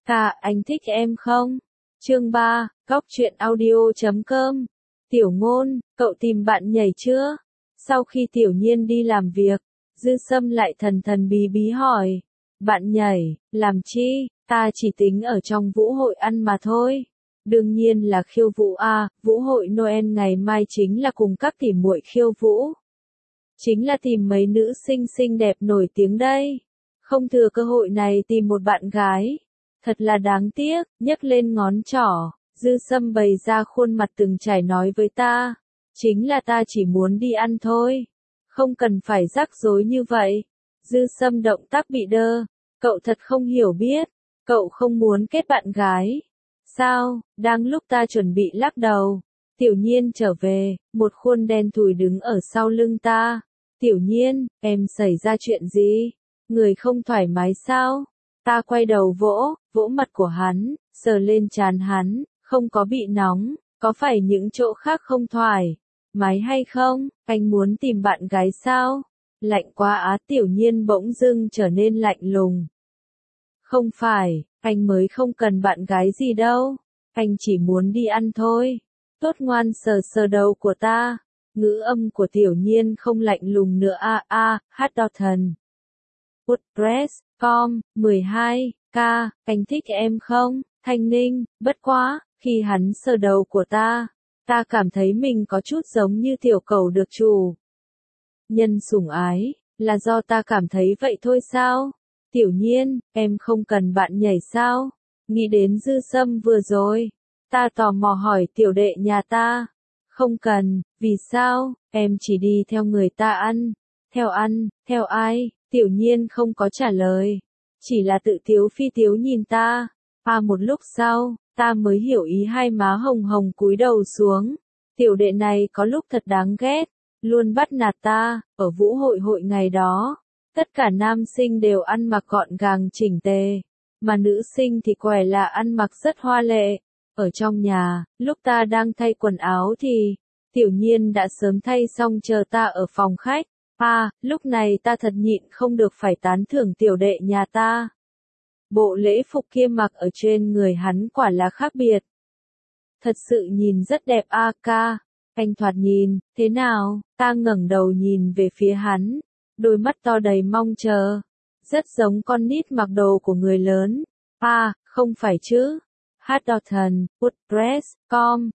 Ca, anh thích em không? Chương 3, Góc truyện audio.com. Tiểu Ngôn, cậu tìm bạn nhảy chưa? Sau khi Tiểu Nhiên đi làm việc, Dư Sâm lại thần thần bí bí hỏi. Bạn nhảy, làm chi? Ta chỉ tính ở trong vũ hội ăn mà thôi. Đương nhiên là khiêu vũ à, vũ hội Noel ngày mai chính là cùng các tỉ muội khiêu vũ. Chính là tìm mấy nữ xinh xinh đẹp nổi tiếng đây. Không thừa cơ hội này tìm một bạn gái. Thật là đáng tiếc, nhấc lên ngón trỏ, Dư Sâm bày ra khuôn mặt từng trải nói với ta. Chính là ta chỉ muốn đi ăn thôi. Không cần phải rắc rối như vậy. Dư Sâm động tác bị đơ. Cậu thật không hiểu biết. Cậu không muốn kết bạn gái. Sao, đang lúc ta chuẩn bị lắc đầu. Tiểu Nhiên trở về, một khuôn đen thùi đứng ở sau lưng ta. Tiểu Nhiên, em xảy ra chuyện gì? Người không thoải mái sao? Ta quay đầu vỗ mặt của hắn, sờ lên trán hắn, không có bị nóng, có phải những chỗ khác không thoải mái hay không? Anh muốn tìm bạn gái sao? Lạnh quá á. Tiểu Nhiên bỗng dưng trở nên lạnh lùng. Không phải, anh mới không cần bạn gái gì đâu. Anh chỉ muốn đi ăn thôi. Tốt ngoan sờ sờ đầu của ta. Ngữ âm của Tiểu Nhiên không lạnh lùng nữa hát đo thần. WordPress.com, 12K, anh thích em không? Thanh Ninh, bất quá, khi hắn sờ đầu của ta cảm thấy mình có chút giống như tiểu cầu được chủ nhân sủng ái, là do ta cảm thấy vậy thôi sao? Tiểu Nhiên, em không cần bạn nhảy sao? Nghĩ đến Dư Sâm vừa rồi, ta tò mò hỏi tiểu đệ nhà ta. Không cần, vì sao? Em chỉ đi theo người ta ăn. Theo ai? Tiểu Nhiên không có trả lời. Chỉ là tự tiếu phi tiếu nhìn ta. Một lúc sau, ta mới hiểu ý hai má hồng hồng cúi đầu xuống. Tiểu đệ này có lúc thật đáng ghét. Luôn bắt nạt ta. Ở vũ hội ngày đó, tất cả nam sinh đều ăn mặc gọn gàng chỉnh tề. Mà nữ sinh thì quẻ là ăn mặc rất hoa lệ. Ở trong nhà, lúc ta đang thay quần áo thì Tiểu Nhiên đã sớm thay xong chờ ta ở phòng khách. Lúc này ta thật nhịn không được phải tán thưởng tiểu đệ nhà ta. Bộ lễ phục kia mặc ở trên người hắn quả là khác biệt. Thật sự nhìn rất đẹp ca. Anh thoạt nhìn, thế nào? Ta ngẩng đầu nhìn về phía hắn. Đôi mắt to đầy mong chờ. Rất giống con nít mặc đồ của người lớn. Không phải chứ. Hát đo thần, WordPress.com,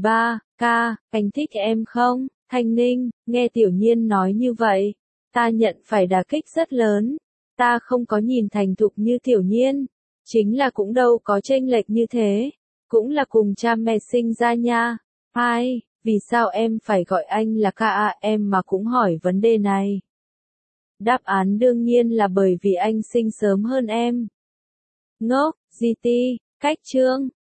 13K, anh thích em không? Thanh Ninh, nghe Tiểu Nhiên nói như vậy, ta nhận phải đả kích rất lớn. Ta không có nhìn thành thục như Tiểu Nhiên, chính là cũng đâu có chênh lệch như thế, cũng là cùng cha mẹ sinh ra nha. Vì sao em phải gọi anh là ca em mà cũng hỏi vấn đề này? Đáp án đương nhiên là bởi vì anh sinh sớm hơn em. Ngốc, GT, cách chương.